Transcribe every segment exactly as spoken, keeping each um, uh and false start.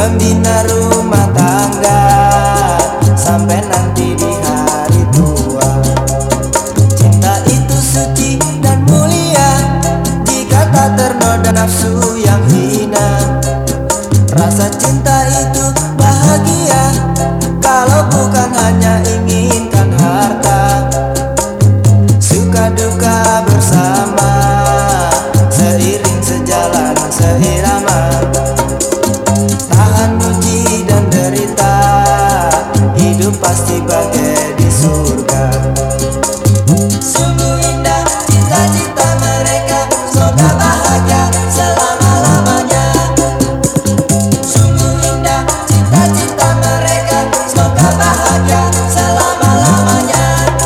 membina rumah tangga sampai nanti di hari tua. Cinta itu suci dan mulia jika tak ternoda nafsu yang hina. Rasa cinta itu bahagia kalau bukan hanya inginkan harta. Suka duka bersama, seiring sejalan seirama. Tahan uji dan derita, hidup pasti bagai di surga. Sungguh indah cita-cita mereka, semoga bahagia selama-lamanya. Sungguh indah cita-cita mereka, semoga bahagia selama-lamanya.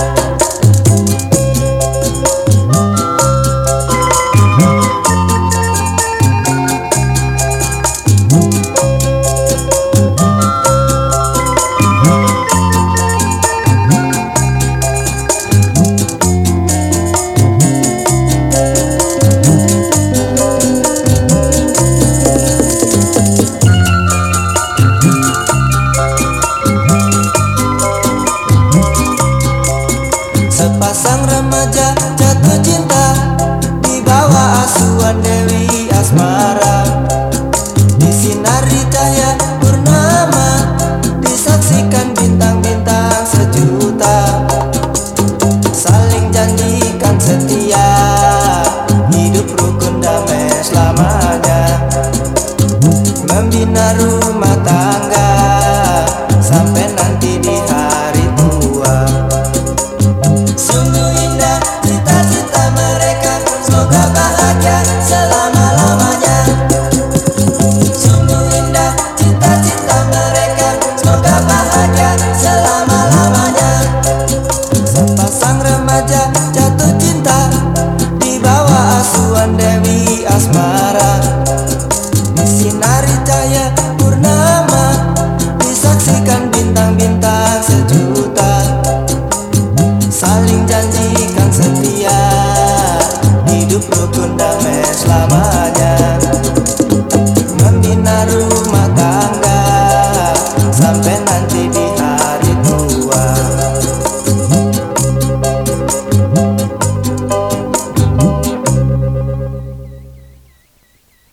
Sepasang remaja jatuh cinta di bawah asuhan Dewi Asmara. Disinari cahaya purnama, disaksikan bintang-bintang sejuta. Saling janjikan setia, hidup rukun damai selamanya. Membina rumah tangga sampai nanti di hari tua. Sungguh indah cita-cita mereka, semoga bahagia selama-lamanya. Sungguh indah cita-cita mereka, semoga bahagia selama-lamanya. Sepasang remaja jatuh cinta di bawah asuhan Dewi Asmara. Disinari cahaya purnama, disaksikan bintang-bintang sejuta. Saling janjikan setia, hidup rukun damai selamanya. Membina rumah tangga sampai nanti di